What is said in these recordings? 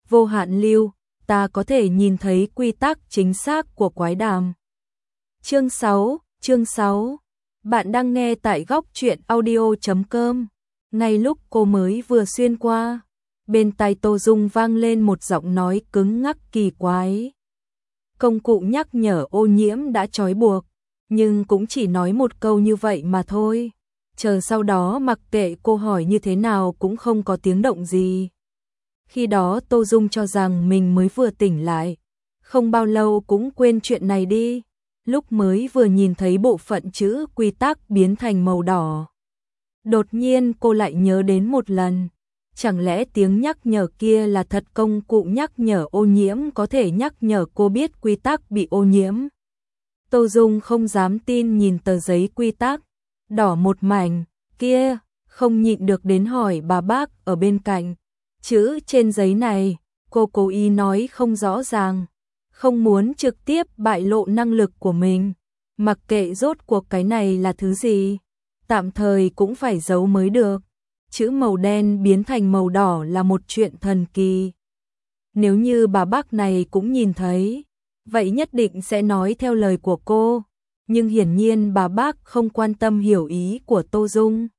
vô hạn lưu, ta có thể nhìn thấy quy tắc chính xác của quái đàm. Chương 6. Bạn đang nghe tại góc truyện audio.com. Ngay lúc cô mới vừa xuyên qua, bên tai Tô Dung vang lên một giọng nói cứng ngắc kỳ quái. Công cụ nhắc nhở ô nhiễm đã trói buộc, nhưng cũng chỉ nói một câu như vậy mà thôi. Chờ sau đó mặc kệ cô hỏi như thế nào cũng không có tiếng động gì. Khi đó Tô Dung cho rằng mình mới vừa tỉnh lại, không bao lâu cũng quên chuyện này đi. Lúc mới vừa nhìn thấy bộ phận chữ quy tắc biến thành màu đỏ, đột nhiên cô lại nhớ đến một lần. Chẳng lẽ tiếng nhắc nhở kia là thật? Công cụ nhắc nhở ô nhiễm có thể nhắc nhở cô biết quy tắc bị ô nhiễm. Tô Dung không dám tin nhìn tờ giấy quy tắc đỏ một mảnh kia, không nhịn được đến hỏi bà bác ở bên cạnh. Chữ trên giấy này, cô cố ý nói không rõ ràng, không muốn trực tiếp bại lộ năng lực của mình. Mặc kệ rốt cuộc cái này là thứ gì, tạm thời cũng phải giấu mới được. Chữ màu đen biến thành màu đỏ là một chuyện thần kỳ. Nếu như bà bác này cũng nhìn thấy, vậy nhất định sẽ nói theo lời của cô. Nhưng hiển nhiên bà bác không quan tâm hiểu ý của Tô Dung,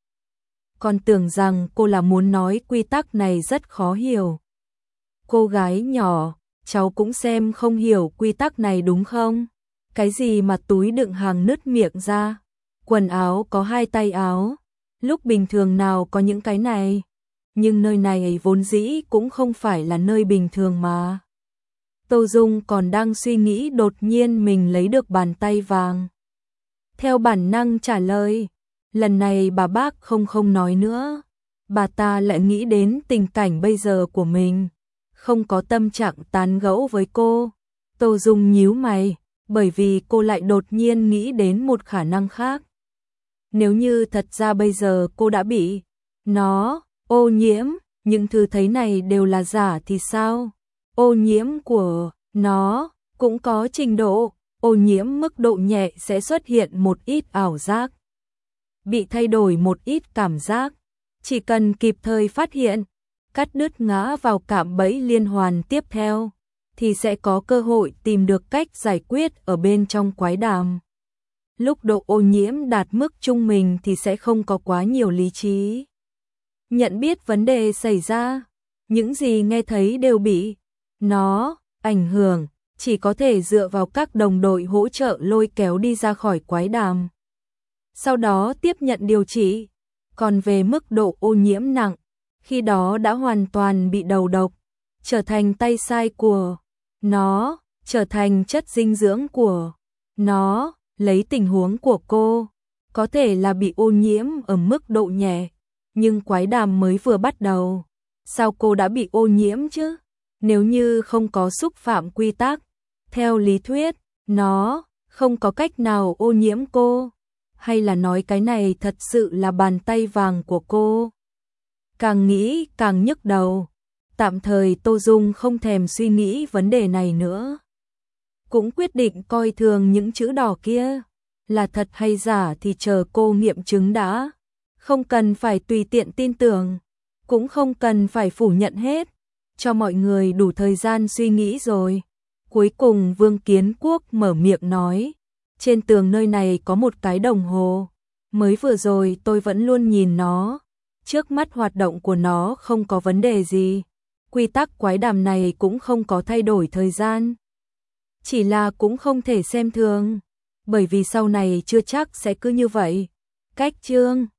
còn tưởng rằng cô là muốn nói quy tắc này rất khó hiểu. Cô gái nhỏ, cháu cũng xem không hiểu quy tắc này đúng không? Cái gì mà túi đựng hàng nứt miệng ra? Quần áo có 2 tay áo, lúc bình thường nào có những cái này? Nhưng nơi này vốn dĩ cũng không phải là nơi bình thường mà. Tô Dung còn đang suy nghĩ, đột nhiên mình lấy được bàn tay vàng. Theo bản năng trả lời. Lần này bà bác không nói nữa. Bà ta lại nghĩ đến tình cảnh bây giờ của mình, không có tâm trạng tán gẫu với cô. Tô Dung nhíu mày, bởi vì cô lại đột nhiên nghĩ đến một khả năng khác. Nếu như thật ra bây giờ cô đã bị nó ô nhiễm, những thứ thấy này đều là giả thì sao? Ô nhiễm của nó cũng có trình độ, ô nhiễm mức độ nhẹ sẽ xuất hiện một ít ảo giác, bị thay đổi một ít cảm giác. Chỉ cần kịp thời phát hiện, cắt đứt ngã vào cạm bẫy liên hoàn tiếp theo, thì sẽ có cơ hội tìm được cách giải quyết ở bên trong quái đàm. Lúc độ ô nhiễm đạt mức trung bình thì sẽ không có quá nhiều lý trí nhận biết vấn đề xảy ra. Những gì nghe thấy đều bị nó ảnh hưởng, chỉ có thể dựa vào các đồng đội hỗ trợ lôi kéo đi ra khỏi quái đàm, sau đó tiếp nhận điều trị. Còn về mức độ ô nhiễm nặng, khi đó đã hoàn toàn bị đầu độc, trở thành tay sai của nó, trở thành chất dinh dưỡng của nó. Lấy tình huống của cô, có thể là bị ô nhiễm ở mức độ nhẹ, nhưng quái đàm mới vừa bắt đầu, sao cô đã bị ô nhiễm chứ? Nếu như không có xúc phạm quy tắc, theo lý thuyết, nó không có cách nào ô nhiễm cô. Hay là nói cái này thật sự là bàn tay vàng của cô? Càng nghĩ càng nhức đầu. Tạm thời Tô Dung không thèm suy nghĩ vấn đề này nữa, cũng quyết định coi thường những chữ đỏ kia. Là thật hay giả thì chờ cô nghiệm chứng đã. Không cần phải tùy tiện tin tưởng, cũng không cần phải phủ nhận hết, cho mọi người đủ thời gian suy nghĩ rồi. Cuối cùng Vương Kiến Quốc mở miệng nói, trên tường nơi này có một cái đồng hồ, mới vừa rồi tôi vẫn luôn nhìn nó, trước mắt hoạt động của nó không có vấn đề gì, quy tắc quái đàm này cũng không có thay đổi thời gian. Chỉ là cũng không thể xem thường, bởi vì sau này chưa chắc sẽ cứ như vậy. Cách chương